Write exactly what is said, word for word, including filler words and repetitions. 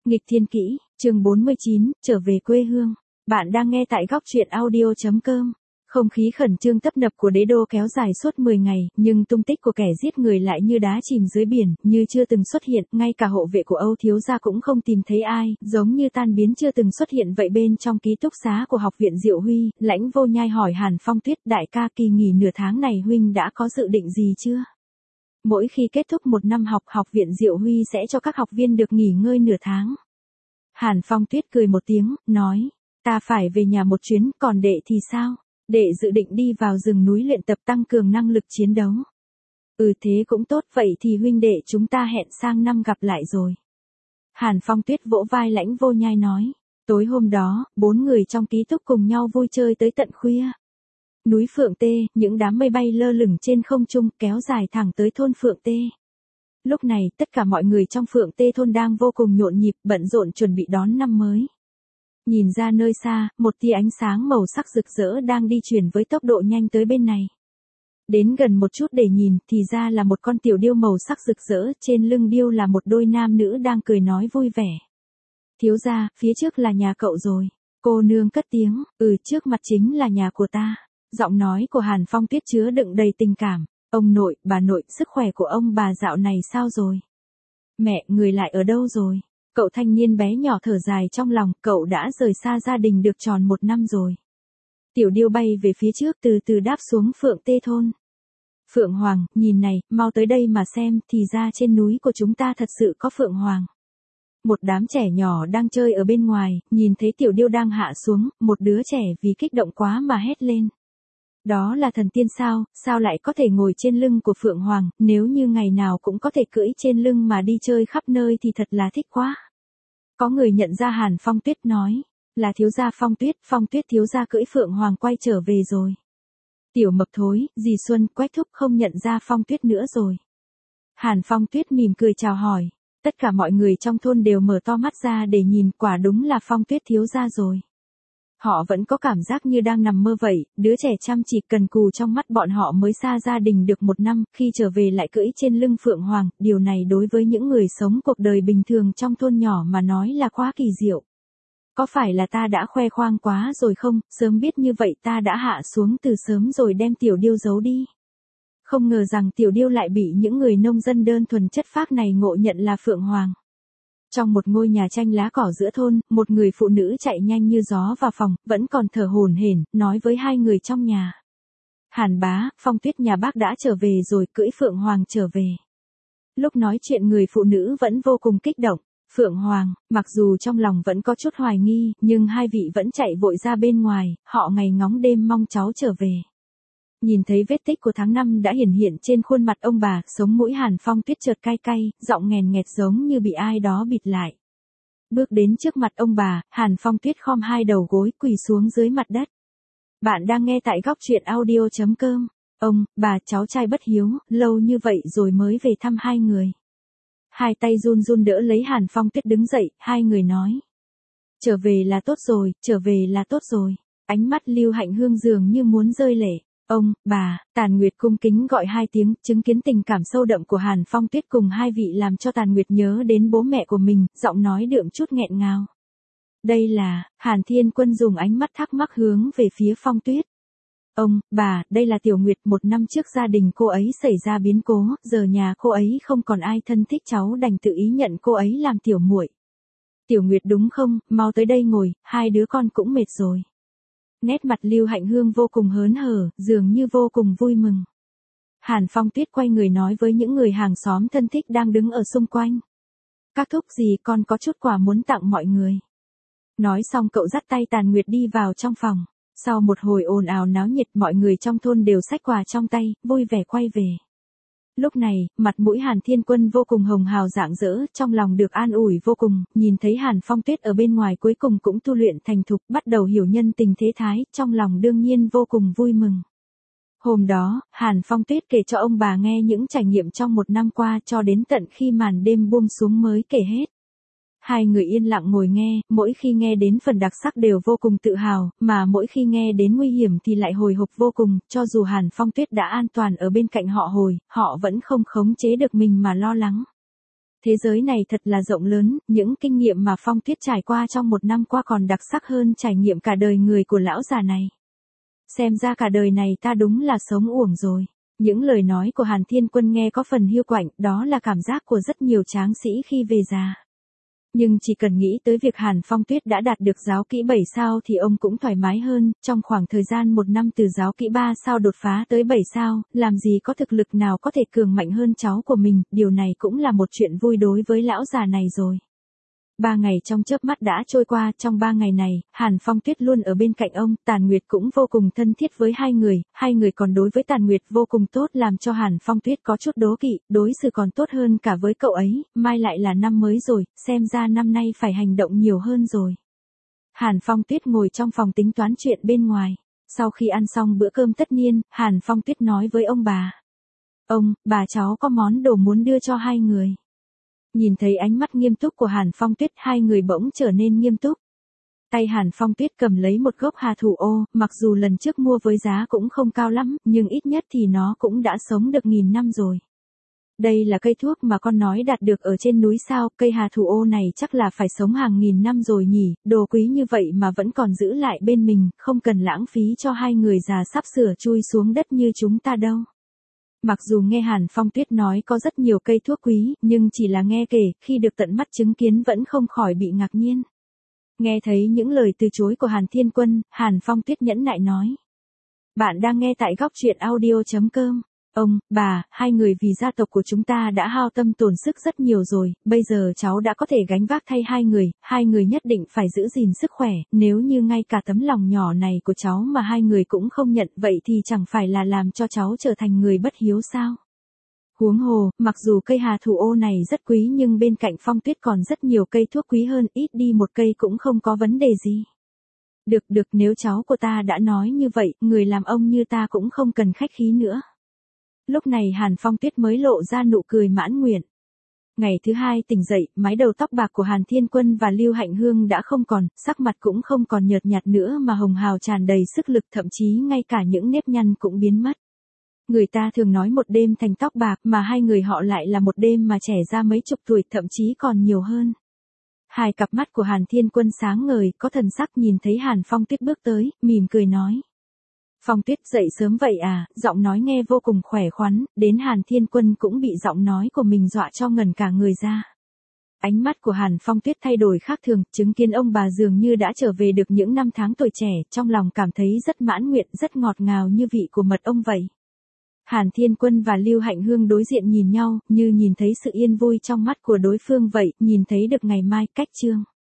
Nghịch thiên kỹ, chương bốn mươi chín, trở về quê hương. Bạn đang nghe tại góc truyện audio chấm com. Không khí khẩn trương tấp nập của đế đô kéo dài suốt mười ngày, nhưng tung tích của kẻ giết người lại như đá chìm dưới biển, như chưa từng xuất hiện, ngay cả hộ vệ của Âu thiếu gia cũng không tìm thấy ai, giống như tan biến chưa từng xuất hiện vậy. Bên trong ký túc xá của học viện Diệu Huy, Lãnh Vô Nhai hỏi Hàn Phong Tuyết, đại ca, kỳ nghỉ nửa tháng này huynh đã có dự định gì chưa? Mỗi khi kết thúc một năm học, học viện Diệu Huy sẽ cho các học viên được nghỉ ngơi nửa tháng. Hàn Phong Tuyết cười một tiếng, nói, ta phải về nhà một chuyến, còn đệ thì sao? Đệ dự định đi vào rừng núi luyện tập tăng cường năng lực chiến đấu. Ừ, thế cũng tốt, vậy thì huynh đệ chúng ta hẹn sang năm gặp lại rồi. Hàn Phong Tuyết vỗ vai Lãnh Vô Nhai nói. Tối hôm đó, bốn người trong ký túc cùng nhau vui chơi tới tận khuya. Núi Phượng Tê, những đám mây bay lơ lửng trên không trung kéo dài thẳng tới thôn Phượng Tê. Lúc này, tất cả mọi người trong Phượng Tê thôn đang vô cùng nhộn nhịp, bận rộn chuẩn bị đón năm mới. Nhìn ra nơi xa, một tia ánh sáng màu sắc rực rỡ đang đi chuyển với tốc độ nhanh tới bên này. Đến gần một chút để nhìn, thì ra là một con tiểu điêu màu sắc rực rỡ, trên lưng điêu là một đôi nam nữ đang cười nói vui vẻ. Thiếu gia, phía trước là nhà cậu rồi. Cô nương cất tiếng, ừ, trước mặt chính là nhà của ta. Giọng nói của Hàn Phong Tuyết chứa đựng đầy tình cảm. Ông nội, bà nội, sức khỏe của ông bà dạo này sao rồi? Mẹ, người lại ở đâu rồi? Cậu thanh niên bé nhỏ thở dài trong lòng, cậu đã rời xa gia đình được tròn một năm rồi. Tiểu điêu bay về phía trước từ từ đáp xuống Phượng Tê thôn. Phượng Hoàng, nhìn này, mau tới đây mà xem, thì ra trên núi của chúng ta thật sự có Phượng Hoàng. Một đám trẻ nhỏ đang chơi ở bên ngoài, nhìn thấy tiểu điêu đang hạ xuống, một đứa trẻ vì kích động quá mà hét lên. Đó là thần tiên sao, sao lại có thể ngồi trên lưng của Phượng Hoàng, nếu như ngày nào cũng có thể cưỡi trên lưng mà đi chơi khắp nơi thì thật là thích quá. Có người nhận ra Hàn Phong Tuyết nói, là thiếu gia Phong Tuyết, Phong Tuyết thiếu gia cưỡi Phượng Hoàng quay trở về rồi. Tiểu Mập Thối, dì Xuân, Quách Thúc không nhận ra Phong Tuyết nữa rồi. Hàn Phong Tuyết mỉm cười chào hỏi, tất cả mọi người trong thôn đều mở to mắt ra để nhìn, quả đúng là Phong Tuyết thiếu gia rồi. Họ vẫn có cảm giác như đang nằm mơ vậy, đứa trẻ chăm chỉ cần cù trong mắt bọn họ mới xa gia đình được một năm, khi trở về lại cưỡi trên lưng Phượng Hoàng, điều này đối với những người sống cuộc đời bình thường trong thôn nhỏ mà nói là quá kỳ diệu. Có phải là ta đã khoe khoang quá rồi không, sớm biết như vậy ta đã hạ xuống từ sớm rồi đem tiểu điêu giấu đi. Không ngờ rằng tiểu điêu lại bị những người nông dân đơn thuần chất phác này ngộ nhận là Phượng Hoàng. Trong một ngôi nhà tranh lá cỏ giữa thôn, một người phụ nữ chạy nhanh như gió vào phòng, vẫn còn thở hổn hển, nói với hai người trong nhà. Hàn bá, Phong Tuyết nhà bác đã trở về rồi, cưỡi Phượng Hoàng trở về. Lúc nói chuyện người phụ nữ vẫn vô cùng kích động. Phượng Hoàng, mặc dù trong lòng vẫn có chút hoài nghi, nhưng hai vị vẫn chạy vội ra bên ngoài, họ ngày ngóng đêm mong cháu trở về. Nhìn thấy vết tích của tháng năm đã hiển hiện trên khuôn mặt ông bà, sống mũi Hàn Phong Tuyết chợt cay cay, giọng nghèn nghẹt giống như bị ai đó bịt lại. Bước đến trước mặt ông bà, Hàn Phong Tuyết khom hai đầu gối quỳ xuống dưới mặt đất. Bạn đang nghe tại góc truyện audio chấm com. Ông, bà, cháu trai bất hiếu, lâu như vậy rồi mới về thăm hai người. Hai tay run run đỡ lấy Hàn Phong Tuyết đứng dậy, hai người nói. Trở về là tốt rồi, trở về là tốt rồi. Ánh mắt Lưu Hạnh Hương dường như muốn rơi lệ. Ông, bà, Tàn Nguyệt cung kính gọi hai tiếng, chứng kiến tình cảm sâu đậm của Hàn Phong Tuyết cùng hai vị làm cho Tàn Nguyệt nhớ đến bố mẹ của mình, giọng nói đượm chút nghẹn ngào. Đây là, Hàn Thiên Quân dùng ánh mắt thắc mắc hướng về phía Phong Tuyết. Ông, bà, đây là Tiểu Nguyệt, một năm trước gia đình cô ấy xảy ra biến cố, giờ nhà cô ấy không còn ai thân thích, cháu đành tự ý nhận cô ấy làm tiểu muội. Tiểu Nguyệt đúng không, mau tới đây ngồi, hai đứa con cũng mệt rồi. Nét mặt Lưu Hạnh Hương vô cùng hớn hở, dường như vô cùng vui mừng. Hàn Phong Tuyết quay người nói với những người hàng xóm thân thích đang đứng ở xung quanh. Các thúc gì con có chút quà muốn tặng mọi người. Nói xong cậu dắt tay Tàn Nguyệt đi vào trong phòng. Sau một hồi ồn ào náo nhiệt, mọi người trong thôn đều xách quà trong tay, vui vẻ quay về. Lúc này, mặt mũi Hàn Thiên Quân vô cùng hồng hào rạng rỡ, trong lòng được an ủi vô cùng, nhìn thấy Hàn Phong Tuyết ở bên ngoài cuối cùng cũng tu luyện thành thục, bắt đầu hiểu nhân tình thế thái, trong lòng đương nhiên vô cùng vui mừng. Hôm đó, Hàn Phong Tuyết kể cho ông bà nghe những trải nghiệm trong một năm qua cho đến tận khi màn đêm buông xuống mới kể hết. Hai người yên lặng ngồi nghe, mỗi khi nghe đến phần đặc sắc đều vô cùng tự hào, mà mỗi khi nghe đến nguy hiểm thì lại hồi hộp vô cùng, cho dù Hàn Phong Tuyết đã an toàn ở bên cạnh họ hồi, họ vẫn không khống chế được mình mà lo lắng. Thế giới này thật là rộng lớn, những kinh nghiệm mà Phong Tuyết trải qua trong một năm qua còn đặc sắc hơn trải nghiệm cả đời người của lão già này. Xem ra cả đời này ta đúng là sống uổng rồi. Những lời nói của Hàn Thiên Quân nghe có phần hiu quạnh, đó là cảm giác của rất nhiều tráng sĩ khi về già. Nhưng chỉ cần nghĩ tới việc Hàn Phong Tuyết đã đạt được giáo kỹ bảy sao thì ông cũng thoải mái hơn, trong khoảng thời gian một năm từ giáo kỹ ba sao đột phá tới bảy sao, làm gì có thực lực nào có thể cường mạnh hơn cháu của mình, điều này cũng là một chuyện vui đối với lão già này rồi. Ba ngày trong chớp mắt đã trôi qua, trong ba ngày này, Hàn Phong Tuyết luôn ở bên cạnh ông, Tàn Nguyệt cũng vô cùng thân thiết với hai người, hai người còn đối với Tàn Nguyệt vô cùng tốt làm cho Hàn Phong Tuyết có chút đố kỵ, đối xử còn tốt hơn cả với cậu ấy, mai lại là năm mới rồi, xem ra năm nay phải hành động nhiều hơn rồi. Hàn Phong Tuyết ngồi trong phòng tính toán chuyện bên ngoài, sau khi ăn xong bữa cơm tất niên, Hàn Phong Tuyết nói với ông bà. Ông, bà cháu có món đồ muốn đưa cho hai người. Nhìn thấy ánh mắt nghiêm túc của Hàn Phong Tuyết, hai người bỗng trở nên nghiêm túc. Tay Hàn Phong Tuyết cầm lấy một gốc hà thủ ô, mặc dù lần trước mua với giá cũng không cao lắm, nhưng ít nhất thì nó cũng đã sống được nghìn năm rồi. Đây là cây thuốc mà con nói đạt được ở trên núi sao, cây hà thủ ô này chắc là phải sống hàng nghìn năm rồi nhỉ, đồ quý như vậy mà vẫn còn giữ lại bên mình, không cần lãng phí cho hai người già sắp sửa chui xuống đất như chúng ta đâu. Mặc dù nghe Hàn Phong Tuyết nói có rất nhiều cây thuốc quý, nhưng chỉ là nghe kể, khi được tận mắt chứng kiến vẫn không khỏi bị ngạc nhiên. Nghe thấy những lời từ chối của Hàn Thiên Quân, Hàn Phong Tuyết nhẫn nại nói. Bạn đang nghe tại góc truyện audio chấm com. Ông, bà, hai người vì gia tộc của chúng ta đã hao tâm tổn sức rất nhiều rồi, bây giờ cháu đã có thể gánh vác thay hai người, hai người nhất định phải giữ gìn sức khỏe, nếu như ngay cả tấm lòng nhỏ này của cháu mà hai người cũng không nhận vậy thì chẳng phải là làm cho cháu trở thành người bất hiếu sao. Huống hồ, mặc dù cây hà thủ ô này rất quý nhưng bên cạnh Phong Tuyết còn rất nhiều cây thuốc quý hơn, ít đi một cây cũng không có vấn đề gì. Được được, nếu cháu của ta đã nói như vậy, người làm ông như ta cũng không cần khách khí nữa. Lúc này Hàn Phong Tuyết mới lộ ra nụ cười mãn nguyện. Ngày thứ hai tỉnh dậy, mái đầu tóc bạc của Hàn Thiên Quân và Lưu Hạnh Hương đã không còn, sắc mặt cũng không còn nhợt nhạt nữa mà hồng hào tràn đầy sức lực, thậm chí ngay cả những nếp nhăn cũng biến mất. Người ta thường nói một đêm thành tóc bạc mà hai người họ lại là một đêm mà trẻ ra mấy chục tuổi, thậm chí còn nhiều hơn. Hai cặp mắt của Hàn Thiên Quân sáng ngời, có thần sắc nhìn thấy Hàn Phong Tuyết bước tới, mỉm cười nói. Phong Tuyết dậy sớm vậy à, giọng nói nghe vô cùng khỏe khoắn, đến Hàn Thiên Quân cũng bị giọng nói của mình dọa cho ngẩn cả người ra. Ánh mắt của Hàn Phong Tuyết thay đổi khác thường, chứng kiến ông bà dường như đã trở về được những năm tháng tuổi trẻ, trong lòng cảm thấy rất mãn nguyện, rất ngọt ngào như vị của mật ong vậy. Hàn Thiên Quân và Lưu Hạnh Hương đối diện nhìn nhau, như nhìn thấy sự yên vui trong mắt của đối phương vậy, nhìn thấy được ngày mai, cách chương.